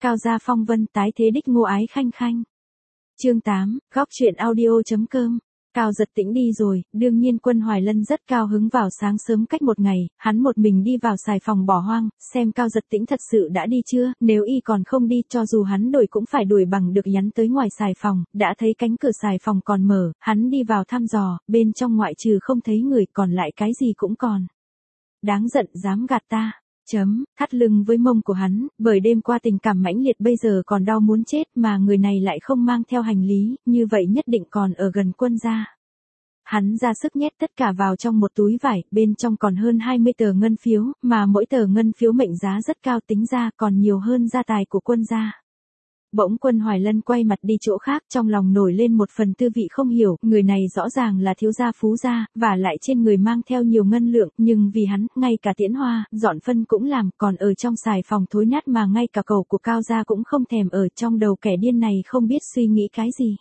Cao gia phong vân tái thế đích ngô ái khanh khanh. Chương 8, góc truyện audio.com. Cao Giật Tĩnh đi rồi, đương nhiên Quân Hoài Lân rất cao hứng. Vào sáng sớm cách một ngày, hắn một mình đi vào xài phòng bỏ hoang, xem Cao Giật Tĩnh thật sự đã đi chưa, nếu y còn không đi cho dù hắn đuổi cũng phải đuổi bằng được. Nhắn tới ngoài xài phòng, đã thấy cánh cửa xài phòng còn mở, hắn đi vào thăm dò, bên trong ngoại trừ không thấy người còn lại cái gì cũng còn. Đáng giận dám gạt ta. Thắt lưng với mông của hắn, bởi đêm qua tình cảm mãnh liệt bây giờ còn đau muốn chết mà người này lại không mang theo hành lý, như vậy nhất định còn ở gần Quân gia. Hắn ra sức nhét tất cả vào trong một túi vải, bên trong còn hơn 20 tờ ngân phiếu, mà mỗi tờ ngân phiếu mệnh giá rất cao, tính ra còn nhiều hơn gia tài của Quân gia. Bỗng Quân Hoài Lân quay mặt đi chỗ khác, trong lòng nổi lên một phần tư vị không hiểu, người này rõ ràng là thiếu gia phú gia, và lại trên người mang theo nhiều ngân lượng, nhưng vì hắn, ngay cả tiễn hoa, dọn phân cũng làm, còn ở trong xài phòng thối nát mà ngay cả cầu của Cao gia cũng không thèm ở. Trong đầu kẻ điên này không biết suy nghĩ cái gì.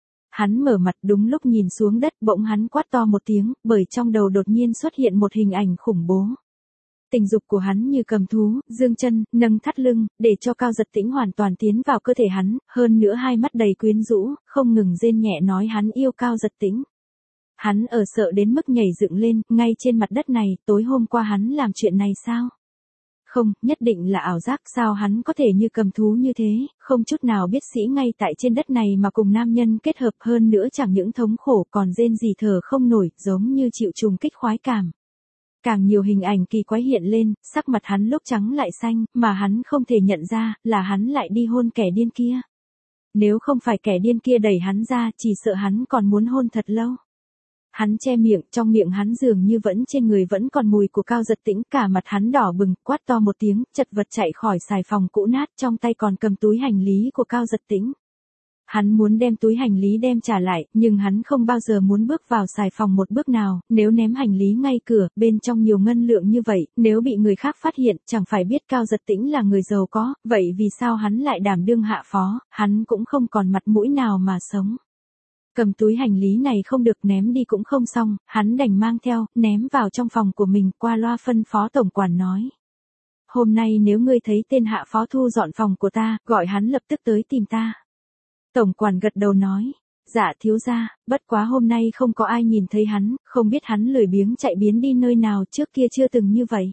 Hắn mở mặt, đúng lúc nhìn xuống đất, bỗng hắn quát to một tiếng, bởi trong đầu đột nhiên xuất hiện một hình ảnh khủng bố. Tình dục của hắn như cầm thú, dương chân, nâng thắt lưng, để cho Cao Giật Tĩnh hoàn toàn tiến vào cơ thể hắn, hơn nữa hai mắt đầy quyến rũ, không ngừng rên nhẹ nói hắn yêu Cao Giật Tĩnh. Hắn ở sợ đến mức nhảy dựng lên, ngay trên mặt đất này, tối hôm qua hắn làm chuyện này sao? Không, nhất định là ảo giác. Sao hắn có thể như cầm thú như thế, không chút nào biết sĩ ngay tại trên đất này mà cùng nam nhân kết hợp, hơn nữa chẳng những thống khổ còn rên rỉ thở không nổi, giống như chịu trùng kích khoái cảm. Càng nhiều hình ảnh kỳ quái hiện lên, sắc mặt hắn lúc trắng lại xanh, mà hắn không thể nhận ra, là hắn lại đi hôn kẻ điên kia. Nếu không phải kẻ điên kia đẩy hắn ra, chỉ sợ hắn còn muốn hôn thật lâu. Hắn che miệng, trong miệng hắn dường như vẫn trên người vẫn còn mùi của Cao Giật Tĩnh, cả mặt hắn đỏ bừng, quát to một tiếng, chật vật chạy khỏi xài phòng cũ nát, trong tay còn cầm túi hành lý của Cao Giật Tĩnh. Hắn muốn đem túi hành lý đem trả lại, nhưng hắn không bao giờ muốn bước vào xài phòng một bước nào, nếu ném hành lý ngay cửa, bên trong nhiều ngân lượng như vậy, nếu bị người khác phát hiện, chẳng phải biết Cao Giật Tĩnh là người giàu có, vậy vì sao hắn lại đảm đương hạ phó, hắn cũng không còn mặt mũi nào mà sống. Cầm túi hành lý này không được, ném đi cũng không xong, hắn đành mang theo, ném vào trong phòng của mình, qua loa phân phó tổng quản nói. Hôm nay nếu ngươi thấy tên hạ phó thu dọn phòng của ta, gọi hắn lập tức tới tìm ta. Tổng quản gật đầu nói, dạ thiếu gia, bất quá hôm nay không có ai nhìn thấy hắn, không biết hắn lười biếng chạy biến đi nơi nào, trước kia chưa từng như vậy.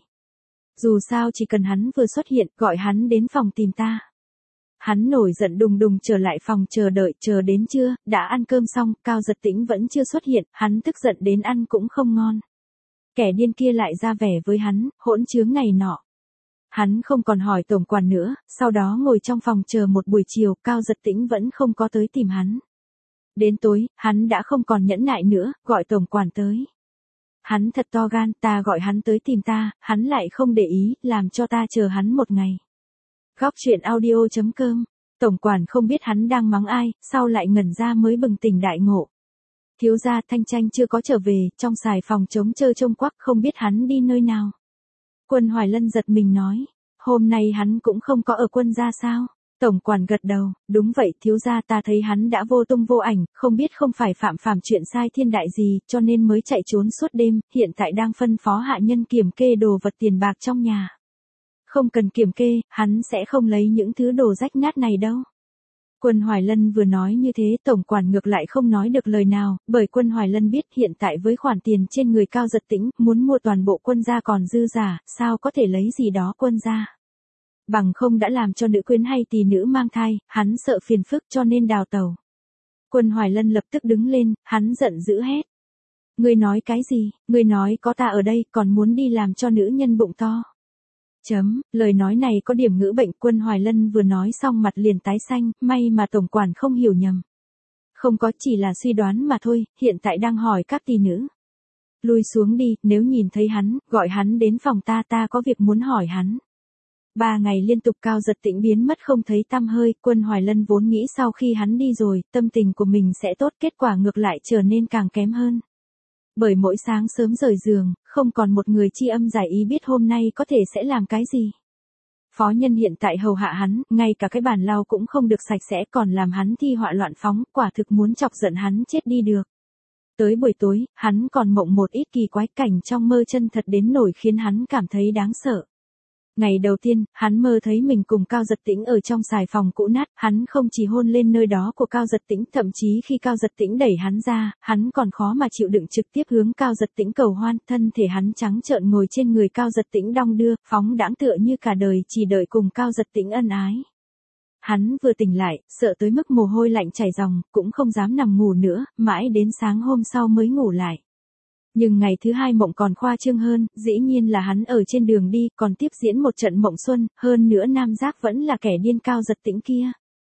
Dù sao chỉ cần hắn vừa xuất hiện, gọi hắn đến phòng tìm ta. Hắn nổi giận đùng đùng trở lại phòng chờ đợi, chờ đến trưa, đã ăn cơm xong, Cao Giật Tĩnh vẫn chưa xuất hiện, hắn tức giận đến ăn cũng không ngon. Kẻ điên kia lại ra vẻ với hắn, hỗn trướng này nọ. Hắn không còn hỏi tổng quản nữa, sau đó ngồi trong phòng chờ một buổi chiều, Cao Giật Tĩnh vẫn không có tới tìm hắn. Đến tối, hắn đã không còn nhẫn nại nữa, gọi tổng quản tới. Hắn thật to gan, ta gọi hắn tới tìm ta, hắn lại không để ý, làm cho ta chờ hắn một ngày. Góc truyện audio.com. Tổng quản không biết hắn đang mắng ai, sau lại ngẩn ra mới bừng tỉnh đại ngộ. Thiếu gia, Thanh Tranh chưa có trở về, trong xài phòng trống trơ trông quắc, không biết hắn đi nơi nào. Quân Hoài Lân giật mình nói, hôm nay hắn cũng không có ở Quân gia sao? Tổng quản gật đầu, đúng vậy thiếu gia, ta thấy hắn đã vô tung vô ảnh, không biết không phải phạm chuyện sai thiên đại gì, cho nên mới chạy trốn suốt đêm, hiện tại đang phân phó hạ nhân kiểm kê đồ vật tiền bạc trong nhà. Không cần kiểm kê, hắn sẽ không lấy những thứ đồ rách nát này đâu. Quân Hoài Lân vừa nói như thế, tổng quản ngược lại không nói được lời nào, bởi Quân Hoài Lân biết hiện tại với khoản tiền trên người Cao Giật Tĩnh, muốn mua toàn bộ Quân gia còn dư giả, sao có thể lấy gì đó Quân gia. Bằng không đã làm cho nữ quyến hay tỷ nữ mang thai, hắn sợ phiền phức cho nên đào tẩu. Quân Hoài Lân lập tức đứng lên, hắn giận dữ hét. Ngươi nói cái gì, ngươi nói có ta ở đây còn muốn đi làm cho nữ nhân bụng to. Lời nói này có điểm ngữ bệnh. Quân Hoài Lân vừa nói xong mặt liền tái xanh, may mà tổng quản không hiểu nhầm. Không có, chỉ là suy đoán mà thôi, hiện tại đang hỏi các tỷ nữ. Lui xuống đi, nếu nhìn thấy hắn, gọi hắn đến phòng ta, ta có việc muốn hỏi hắn. 3 ngày liên tục Cao Giật Tĩnh biến mất không thấy tăm hơi, Quân Hoài Lân vốn nghĩ sau khi hắn đi rồi, tâm tình của mình sẽ tốt, kết quả ngược lại trở nên càng kém hơn. Bởi mỗi sáng sớm rời giường, không còn một người tri âm giải ý biết hôm nay có thể sẽ làm cái gì. Phó nhân hiện tại hầu hạ hắn, ngay cả cái bàn lau cũng không được sạch sẽ, còn làm hắn thi họa loạn phóng, quả thực muốn chọc giận hắn chết đi được. Tới buổi tối, hắn còn mộng một ít kỳ quái cảnh trong mơ chân thật đến nổi khiến hắn cảm thấy đáng sợ. Ngày đầu tiên, hắn mơ thấy mình cùng Cao Giật Tĩnh ở trong xài phòng cũ nát, hắn không chỉ hôn lên nơi đó của Cao Giật Tĩnh, thậm chí khi Cao Giật Tĩnh đẩy hắn ra, hắn còn khó mà chịu đựng trực tiếp hướng Cao Giật Tĩnh cầu hoan, thân thể hắn trắng trợn ngồi trên người Cao Giật Tĩnh đong đưa, phóng đãng tựa như cả đời chỉ đợi cùng Cao Giật Tĩnh ân ái. Hắn vừa tỉnh lại, sợ tới mức mồ hôi lạnh chảy ròng, cũng không dám nằm ngủ nữa, mãi đến sáng hôm sau mới ngủ lại. Nhưng ngày thứ hai mộng còn khoa trương hơn, dĩ nhiên là hắn ở trên đường đi, còn tiếp diễn một trận mộng xuân, hơn nữa nam giác vẫn là kẻ điên Cao Giật Tĩnh kia.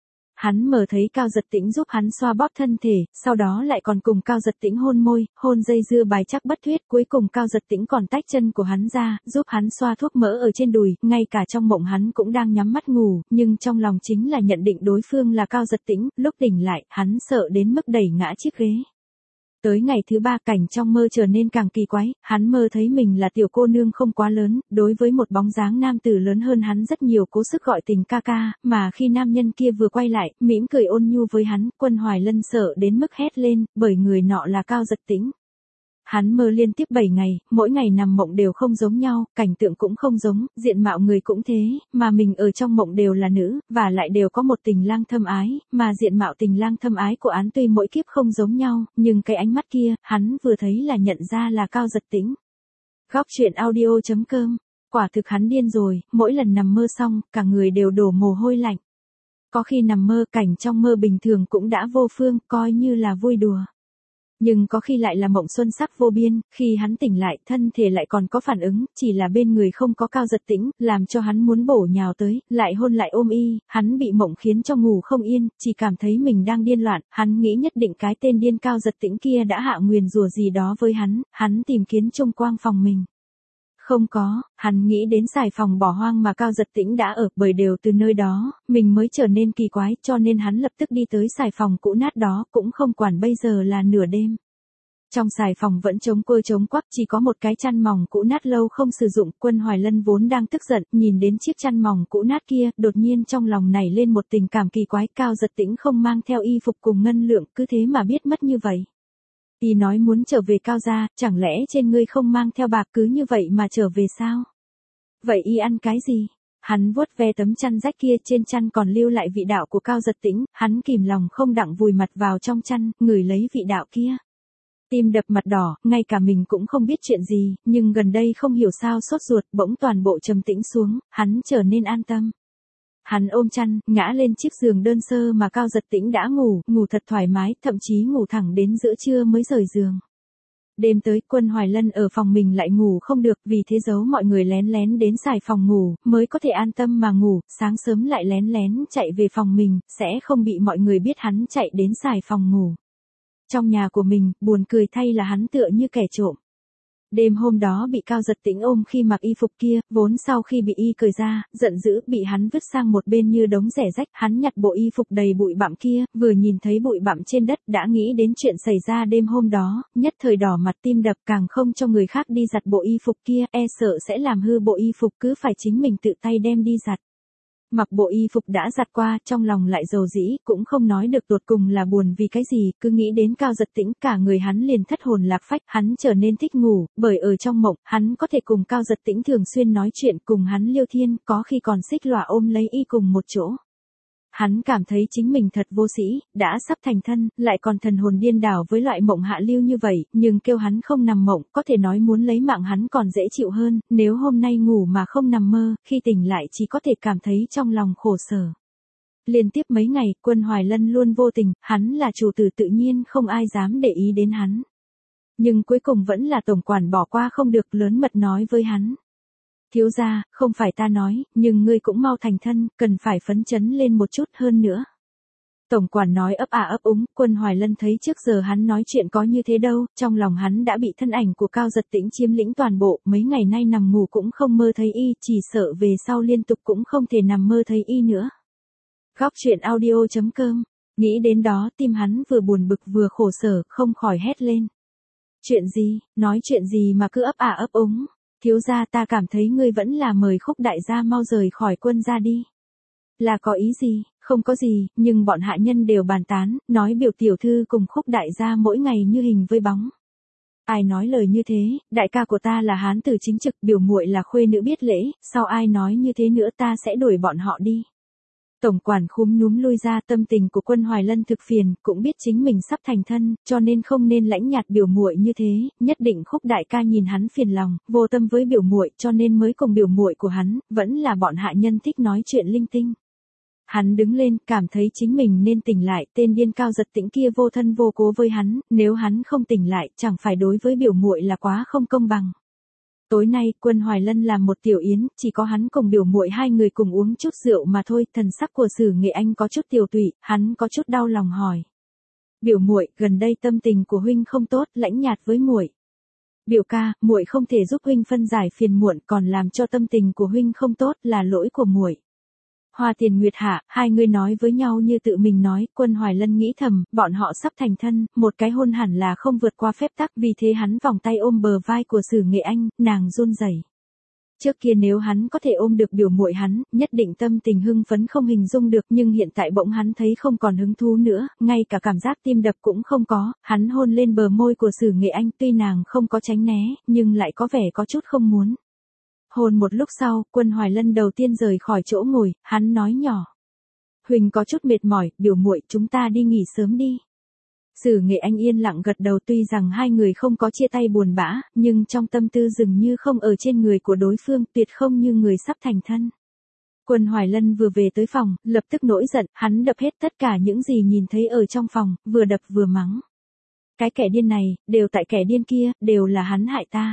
Hắn mơ thấy Cao Giật Tĩnh giúp hắn xoa bóp thân thể, sau đó lại còn cùng Cao Giật Tĩnh hôn môi, hôn dây dưa bài chắc bất thuyết, cuối cùng Cao Giật Tĩnh còn tách chân của hắn ra, giúp hắn xoa thuốc mỡ ở trên đùi, ngay cả trong mộng hắn cũng đang nhắm mắt ngủ, nhưng trong lòng chính là nhận định đối phương là Cao Giật Tĩnh, lúc tỉnh lại, hắn sợ đến mức đẩy ngã chiếc ghế. Tới ngày thứ ba cảnh trong mơ trở nên càng kỳ quái, hắn mơ thấy mình là tiểu cô nương không quá lớn, đối với một bóng dáng nam tử lớn hơn hắn rất nhiều cố sức gọi tình ca ca, mà khi nam nhân kia vừa quay lại, mỉm cười ôn nhu với hắn, Quân Hoài Lân sợ đến mức hét lên, bởi người nọ là Cao Giật Tĩnh. Hắn mơ liên tiếp 7 ngày, mỗi ngày nằm mộng đều không giống nhau, cảnh tượng cũng không giống, diện mạo người cũng thế, mà mình ở trong mộng đều là nữ, và lại đều có một tình lang thâm ái, mà diện mạo tình lang thâm ái của án tuy mỗi kiếp không giống nhau, nhưng cái ánh mắt kia, hắn vừa thấy là nhận ra là Cao Giật Tĩnh. Góc truyện audio.com. Quả thực hắn điên rồi, mỗi lần nằm mơ xong, cả người đều đổ mồ hôi lạnh. Có khi nằm mơ cảnh trong mơ bình thường cũng đã vô phương, coi như là vui đùa. Nhưng có khi lại là mộng xuân sắc vô biên, khi hắn tỉnh lại, thân thể lại còn có phản ứng, chỉ là bên người không có Cao Giật Tĩnh, làm cho hắn muốn bổ nhào tới, lại hôn lại ôm y, hắn bị mộng khiến cho ngủ không yên, chỉ cảm thấy mình đang điên loạn, hắn nghĩ nhất định cái tên điên Cao Giật Tĩnh kia đã hạ nguyền rủa gì đó với hắn tìm kiếm chung quang phòng mình. Không có, hắn nghĩ đến xài phòng bỏ hoang mà Cao Giật Tĩnh đã ở, bởi đều từ nơi đó, mình mới trở nên kỳ quái, cho nên hắn lập tức đi tới xài phòng cũ nát đó, cũng không quản bây giờ là nửa đêm. Trong xài phòng vẫn trống quơ trống quắc, chỉ có một cái chăn mỏng cũ nát lâu không sử dụng, Quân Hoài Lân vốn đang tức giận, nhìn đến chiếc chăn mỏng cũ nát kia, đột nhiên trong lòng nảy lên một tình cảm kỳ quái, Cao Giật Tĩnh không mang theo y phục cùng ngân lượng, cứ thế mà biết mất như vậy. Y nói muốn trở về Cao gia, chẳng lẽ trên ngươi không mang theo bạc cứ như vậy mà trở về sao? Vậy y ăn cái gì? Hắn vuốt ve tấm chăn rách kia, trên chăn còn lưu lại vị đạo của Cao Giật Tĩnh, hắn kìm lòng không đặng vùi mặt vào trong chăn, ngửi lấy vị đạo kia. Tim đập mặt đỏ, ngay cả mình cũng không biết chuyện gì, nhưng gần đây không hiểu sao sốt ruột, bỗng toàn bộ trầm tĩnh xuống, hắn trở nên an tâm. Hắn ôm chăn, ngã lên chiếc giường đơn sơ mà Cao Giật Tĩnh đã ngủ thật thoải mái, thậm chí ngủ thẳng đến giữa trưa mới rời giường. Đêm tới, Quân Hoài Lân ở phòng mình lại ngủ không được, vì thế giấu mọi người lén lén đến xài phòng ngủ, mới có thể an tâm mà ngủ, sáng sớm lại lén lén chạy về phòng mình, sẽ không bị mọi người biết hắn chạy đến xài phòng ngủ. Trong nhà của mình, buồn cười thay là hắn tựa như kẻ trộm. Đêm hôm đó bị Cao Giật Tĩnh ôm khi mặc y phục kia, vốn sau khi bị y cởi ra, giận dữ, bị hắn vứt sang một bên như đống rẻ rách, hắn nhặt bộ y phục đầy bụi bặm kia, vừa nhìn thấy bụi bặm trên đất, đã nghĩ đến chuyện xảy ra đêm hôm đó, nhất thời đỏ mặt tim đập, càng không cho người khác đi giặt bộ y phục kia, e sợ sẽ làm hư bộ y phục, cứ phải chính mình tự tay đem đi giặt. Mặc bộ y phục đã giặt qua, trong lòng lại dầu dĩ, cũng không nói được tột cùng là buồn vì cái gì, cứ nghĩ đến Cao Giật Tĩnh, cả người hắn liền thất hồn lạc phách, hắn trở nên thích ngủ, bởi ở trong mộng, hắn có thể cùng Cao Giật Tĩnh thường xuyên nói chuyện, cùng hắn liêu thiên, có khi còn xích lọa ôm lấy y cùng một chỗ. Hắn cảm thấy chính mình thật vô sĩ, đã sắp thành thân, lại còn thần hồn điên đảo với loại mộng hạ lưu như vậy, nhưng kêu hắn không nằm mộng, có thể nói muốn lấy mạng hắn còn dễ chịu hơn, nếu hôm nay ngủ mà không nằm mơ, khi tỉnh lại chỉ có thể cảm thấy trong lòng khổ sở. Liên tiếp mấy ngày, Quân Hoài Lân luôn vô tình, hắn là chủ tử tự nhiên không ai dám để ý đến hắn. Nhưng cuối cùng vẫn là tổng quản bỏ qua không được, lớn mật nói với hắn. Thiếu gia, không phải ta nói, nhưng ngươi cũng mau thành thân, cần phải phấn chấn lên một chút hơn nữa. Tổng quản nói ấp ấp úng, Quân Hoài Lân thấy trước giờ hắn nói chuyện có như thế đâu, trong lòng hắn đã bị thân ảnh của Cao Giật Tĩnh chiếm lĩnh toàn bộ, mấy ngày nay nằm ngủ cũng không mơ thấy y, chỉ sợ về sau liên tục cũng không thể nằm mơ thấy y nữa. Góc truyện audio.com, nghĩ đến đó tim hắn vừa buồn bực vừa khổ sở, không khỏi hét lên. Chuyện gì, nói chuyện gì mà cứ ấp úng. Thiếu gia, ta cảm thấy ngươi vẫn là mời Khúc đại gia mau rời khỏi Quân gia đi. Là có ý gì? Không có gì, nhưng bọn hạ nhân đều bàn tán, nói biểu tiểu thư cùng Khúc đại gia mỗi ngày như hình với bóng. Ai nói lời như thế, đại ca của ta là hán tử chính trực, biểu muội là khuê nữ biết lễ, sau ai nói như thế nữa ta sẽ đuổi bọn họ đi. Tổng quản khúm núm lui ra, tâm tình của Quân Hoài Lân thực phiền, cũng biết chính mình sắp thành thân, cho nên không nên lãnh nhạt biểu muội như thế, nhất định Khúc đại ca nhìn hắn phiền lòng, vô tâm với biểu muội, cho nên mới cùng biểu muội của hắn, vẫn là bọn hạ nhân thích nói chuyện linh tinh. Hắn đứng lên, cảm thấy chính mình nên tỉnh lại, tên điên Cao Giật Tĩnh kia vô thân vô cố với hắn, nếu hắn không tỉnh lại, chẳng phải đối với biểu muội là quá không công bằng. Tối nay, Quân Hoài Lân làm một tiểu yến, chỉ có hắn cùng biểu muội hai người cùng uống chút rượu mà thôi, thần sắc của Sử Nghệ Anh có chút tiều tụy, hắn có chút đau lòng hỏi. Biểu muội, gần đây tâm tình của huynh không tốt, lãnh nhạt với muội. Biểu ca, muội không thể giúp huynh phân giải phiền muộn, còn làm cho tâm tình của huynh không tốt, là lỗi của muội. Hoa Tiền Nguyệt Hạ, hai người nói với nhau như tự mình nói, Quân Hoài Lân nghĩ thầm, bọn họ sắp thành thân, một cái hôn hẳn là không vượt qua phép tắc, vì thế hắn vòng tay ôm bờ vai của Sử Nghệ Anh, nàng run rẩy. Trước kia nếu hắn có thể ôm được biểu muội hắn, nhất định tâm tình hưng phấn không hình dung được, nhưng hiện tại bỗng hắn thấy không còn hứng thú nữa, ngay cả cảm giác tim đập cũng không có, hắn hôn lên bờ môi của Sử Nghệ Anh, tuy nàng không có tránh né, nhưng lại có vẻ có chút không muốn. Hôn một lúc sau, Quân Hoài Lân đầu tiên rời khỏi chỗ ngồi, hắn nói nhỏ. Huỳnh có chút mệt mỏi, biểu muội, chúng ta đi nghỉ sớm đi. Sử Nghệ Anh yên lặng gật đầu, tuy rằng hai người không có chia tay buồn bã, nhưng trong tâm tư dường như không ở trên người của đối phương, tuyệt không như người sắp thành thân. Quân Hoài Lân vừa về tới phòng, lập tức nổi giận, hắn đập hết tất cả những gì nhìn thấy ở trong phòng, vừa đập vừa mắng. Cái kẻ điên này, đều tại kẻ điên kia, đều là hắn hại ta.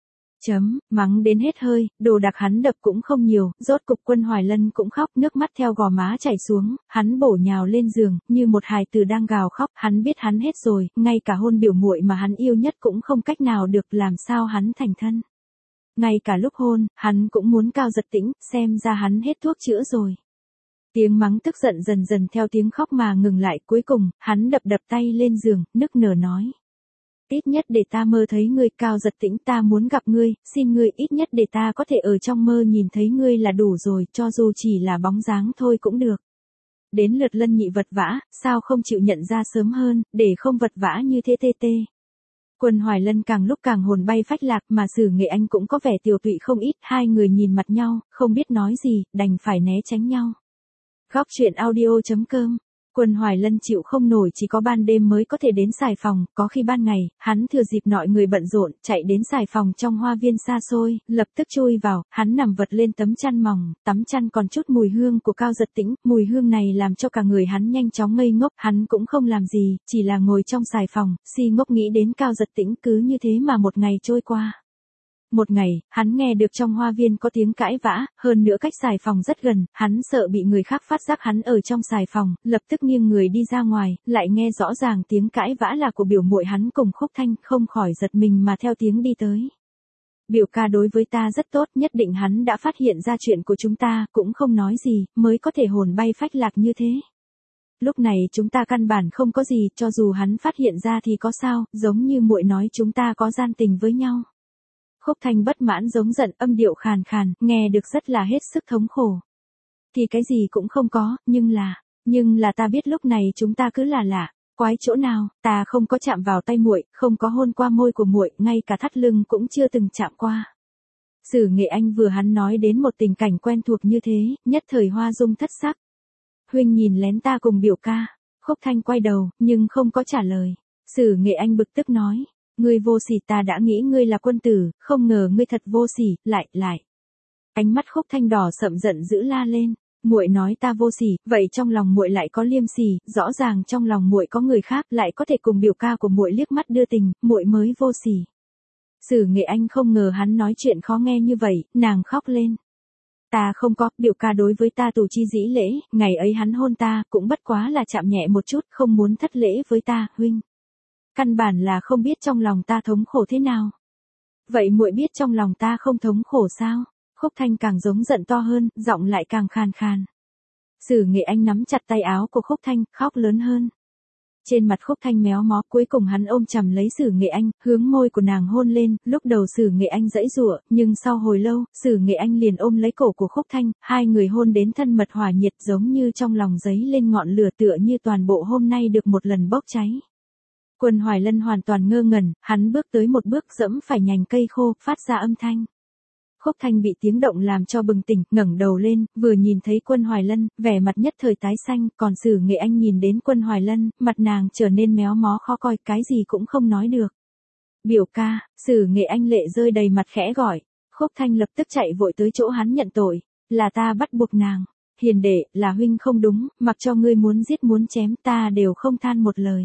Mắng đến hết hơi, đồ đạc hắn đập cũng không nhiều, rốt cục Quân Hoài Lân cũng khóc, nước mắt theo gò má chảy xuống, hắn bổ nhào lên giường, như một hài tử đang gào khóc, hắn biết hắn hết rồi, ngay cả hôn biểu muội mà hắn yêu nhất cũng không cách nào được, làm sao hắn thành thân. Ngay cả lúc hôn, hắn cũng muốn Cao Giật Tĩnh, xem ra hắn hết thuốc chữa rồi. Tiếng mắng tức giận dần dần theo tiếng khóc mà ngừng lại, cuối cùng, hắn đập tay lên giường, nức nở nói. Ít nhất để ta mơ thấy ngươi, Cao Giật Tĩnh, ta muốn gặp ngươi, xin ngươi ít nhất để ta có thể ở trong mơ nhìn thấy ngươi là đủ rồi, cho dù chỉ là bóng dáng thôi cũng được. Đến lượt Lân Nhị vật vã, sao không chịu nhận ra sớm hơn, để không vật vã như thế tê. Quân Hoài Lân càng lúc càng hồn bay phách lạc, mà Sử Nghệ Anh cũng có vẻ tiều tụy không ít, hai người nhìn mặt nhau, không biết nói gì, đành phải né tránh nhau. Góc truyện audio.com. Quân Hoài Lân chịu không nổi, chỉ có ban đêm mới có thể đến xài phòng, có khi ban ngày, hắn thừa dịp mọi người bận rộn, chạy đến xài phòng trong hoa viên xa xôi, lập tức chui vào, hắn nằm vật lên tấm chăn mỏng, tấm chăn còn chút mùi hương của Cao Giật Tĩnh, mùi hương này làm cho cả người hắn nhanh chóng ngây ngốc, hắn cũng không làm gì, chỉ là ngồi trong xài phòng, si ngốc nghĩ đến Cao Giật Tĩnh, cứ như thế mà một ngày trôi qua. Một ngày, hắn nghe được trong hoa viên có tiếng cãi vã, hơn nữa cách xài phòng rất gần, hắn sợ bị người khác phát giác hắn ở trong xài phòng, lập tức nghiêng người đi ra ngoài, lại nghe rõ ràng tiếng cãi vã là của biểu muội hắn cùng Khúc Thanh, không khỏi giật mình mà theo tiếng đi tới. Biểu ca đối với ta rất tốt, nhất định hắn đã phát hiện ra chuyện của chúng ta, cũng không nói gì, mới có thể hồn bay phách lạc như thế. Lúc này chúng ta căn bản không có gì, cho dù hắn phát hiện ra thì có sao, giống như muội nói chúng ta có gian tình với nhau. Khúc Thanh bất mãn giống giận, âm điệu khàn khàn, nghe được rất là hết sức thống khổ. Thì cái gì cũng không có, nhưng là ta biết lúc này chúng ta cứ là lạ, quái chỗ nào, ta không có chạm vào tay muội, không có hôn qua môi của muội, ngay cả thắt lưng cũng chưa từng chạm qua. Sử Nghệ Anh vừa hắn nói đến một tình cảnh quen thuộc như thế, nhất thời hoa dung thất sắc. Huynh nhìn lén ta cùng biểu ca. Khúc Thanh quay đầu, nhưng không có trả lời. Sử Nghệ Anh bực tức nói. Ngươi vô sỉ, ta đã nghĩ ngươi là quân tử, không ngờ ngươi thật vô sỉ, lại. Ánh mắt Khúc Thanh đỏ sậm giận dữ la lên. Muội nói ta vô sỉ, vậy trong lòng muội lại có liêm sỉ, rõ ràng trong lòng muội có người khác, lại có thể cùng biểu ca của muội liếc mắt đưa tình, muội mới vô sỉ. Sử Nghệ Anh không ngờ hắn nói chuyện khó nghe như vậy, nàng khóc lên. Ta không có, biểu ca đối với ta tù chi dĩ lễ, ngày ấy hắn hôn ta, cũng bất quá là chạm nhẹ một chút, không muốn thất lễ với ta, huynh. Căn bản là không biết trong lòng ta thống khổ thế nào. Vậy muội biết trong lòng ta không thống khổ sao? Khúc Thanh càng giống giận to hơn, giọng lại càng khàn khàn. Sử Nghệ Anh nắm chặt tay áo của Khúc Thanh, khóc lớn hơn. Trên mặt Khúc Thanh méo mó, cuối cùng hắn ôm chầm lấy Sử Nghệ Anh, hướng môi của nàng hôn lên, lúc đầu Sử Nghệ Anh giãy giụa, nhưng sau hồi lâu, Sử Nghệ Anh liền ôm lấy cổ của Khúc Thanh, hai người hôn đến thân mật hòa nhiệt, giống như trong lòng giấy lên ngọn lửa, tựa như toàn bộ hôm nay được một lần bốc cháy. Quân Hoài Lân hoàn toàn ngơ ngẩn, hắn bước tới một bước dẫm phải nhành cây khô, phát ra âm thanh. Khúc Thanh bị tiếng động làm cho bừng tỉnh, ngẩng đầu lên, vừa nhìn thấy Quân Hoài Lân, vẻ mặt nhất thời tái xanh, còn Sử Nghệ Anh nhìn đến Quân Hoài Lân, mặt nàng trở nên méo mó khó coi, cái gì cũng không nói được. Biểu ca, Sử Nghệ Anh lệ rơi đầy mặt khẽ gọi. Khúc Thanh lập tức chạy vội tới chỗ hắn nhận tội, là ta bắt buộc nàng. Hiền đệ, là huynh không đúng, mặc cho ngươi muốn giết muốn chém ta đều không than một lời.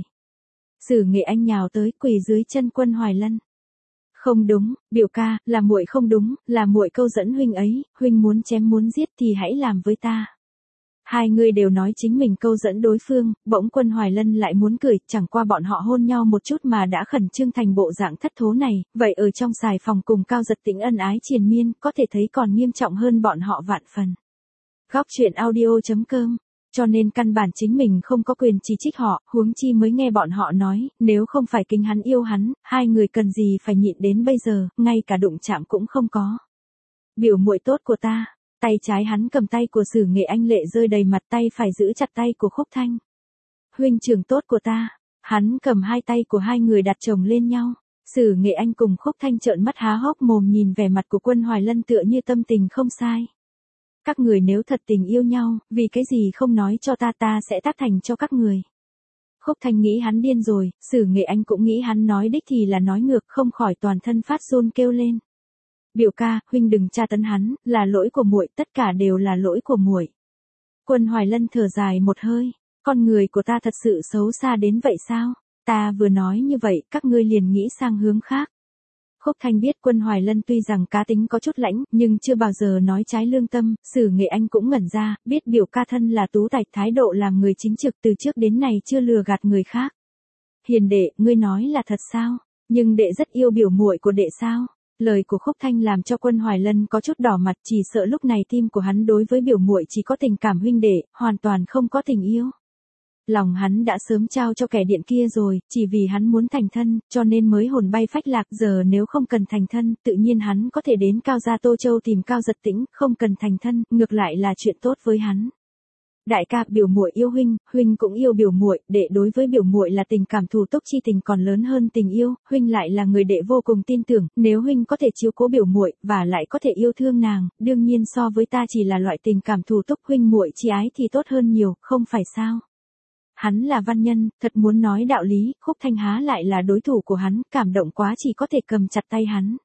Sử Nghệ Anh nhào tới quỳ dưới chân Quân Hoài Lân. Không đúng, biểu ca, là muội không đúng, là muội câu dẫn huynh ấy, huynh muốn chém muốn giết thì hãy làm với ta. Hai người đều nói chính mình câu dẫn đối phương, bỗng Quân Hoài Lân lại muốn cười, chẳng qua bọn họ hôn nhau một chút mà đã khẩn trương thành bộ dạng thất thố này, vậy ở trong xài phòng cùng Cao Giật Tĩnh ân ái triền miên, có thể thấy còn nghiêm trọng hơn bọn họ vạn phần. Góc truyện audio.com. Cho nên căn bản chính mình không có quyền chỉ trích họ, huống chi mới nghe bọn họ nói, nếu không phải kính hắn yêu hắn, hai người cần gì phải nhịn đến bây giờ, ngay cả đụng chạm cũng không có. Biểu muội tốt của ta. Tay trái hắn cầm tay của Sử Nghệ Anh lệ rơi đầy mặt, tay phải giữ chặt tay của Khúc Thanh. Huynh trưởng tốt của ta. Hắn cầm hai tay của hai người đặt chồng lên nhau. Sử Nghệ Anh cùng Khúc Thanh trợn mắt há hốc mồm nhìn vẻ mặt của Quân Hoài Lân tựa như tâm tình không sai. Các người nếu thật tình yêu nhau, vì cái gì không nói cho ta, ta sẽ tác thành cho các người. Khúc Thanh nghĩ hắn điên rồi, Sử Nghệ Anh cũng nghĩ hắn nói đích thì là nói ngược, không khỏi toàn thân phát run kêu lên. Biểu ca, huynh đừng tra tấn hắn, là lỗi của muội, tất cả đều là lỗi của muội. Quân Hoài Lân thở dài một hơi, con người của ta thật sự xấu xa đến vậy sao? Ta vừa nói như vậy, các ngươi liền nghĩ sang hướng khác. Khúc Thanh biết Quân Hoài Lân tuy rằng cá tính có chút lãnh, nhưng chưa bao giờ nói trái lương tâm, Sử Nghệ Anh cũng ngẩn ra, biết biểu ca thân là tú tài, thái độ làm người chính trực từ trước đến nay chưa lừa gạt người khác. Hiền đệ, ngươi nói là thật sao? Nhưng đệ rất yêu biểu muội của đệ sao? Lời của Khúc Thanh làm cho Quân Hoài Lân có chút đỏ mặt, chỉ sợ lúc này tim của hắn đối với biểu muội chỉ có tình cảm huynh đệ, hoàn toàn không có tình yêu. Lòng hắn đã sớm trao cho kẻ điện kia rồi, chỉ vì hắn muốn thành thân, cho nên mới hồn bay phách lạc, giờ nếu không cần thành thân, tự nhiên hắn có thể đến Cao gia Tô Châu tìm Cao Giật Tĩnh, không cần thành thân, ngược lại là chuyện tốt với hắn. Đại ca, biểu muội yêu huynh, huynh cũng yêu biểu muội, đệ đối với biểu muội là tình cảm thù túc chi tình còn lớn hơn tình yêu, huynh lại là người đệ vô cùng tin tưởng, nếu huynh có thể chiếu cố biểu muội và lại có thể yêu thương nàng, đương nhiên so với ta chỉ là loại tình cảm thù túc huynh muội chi ái thì tốt hơn nhiều, không phải sao? Hắn là văn nhân, thật muốn nói đạo lý, Khúc Thanh há lại là đối thủ của hắn, cảm động quá chỉ có thể cầm chặt tay hắn.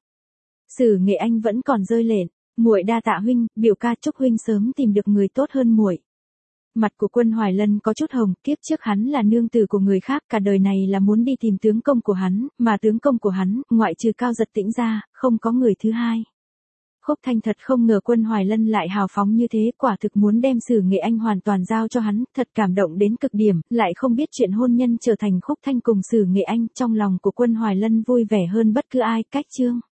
Sử Nghệ Anh vẫn còn rơi lệ, muội đa tạ huynh, biểu ca chúc huynh sớm tìm được người tốt hơn muội. Mặt của Quân Hoài Lân có chút hồng, kiếp trước hắn là nương tử của người khác, cả đời này là muốn đi tìm tướng công của hắn, mà tướng công của hắn, ngoại trừ Cao Giật Tĩnh ra, không có người thứ hai. Khúc Thanh thật không ngờ Quân Hoài Lân lại hào phóng như thế, quả thực muốn đem Sử Nghệ Anh hoàn toàn giao cho hắn, thật cảm động đến cực điểm, lại không biết chuyện hôn nhân trở thành Khúc Thanh cùng Sử Nghệ Anh, trong lòng của Quân Hoài Lân vui vẻ hơn bất cứ ai, cách chương.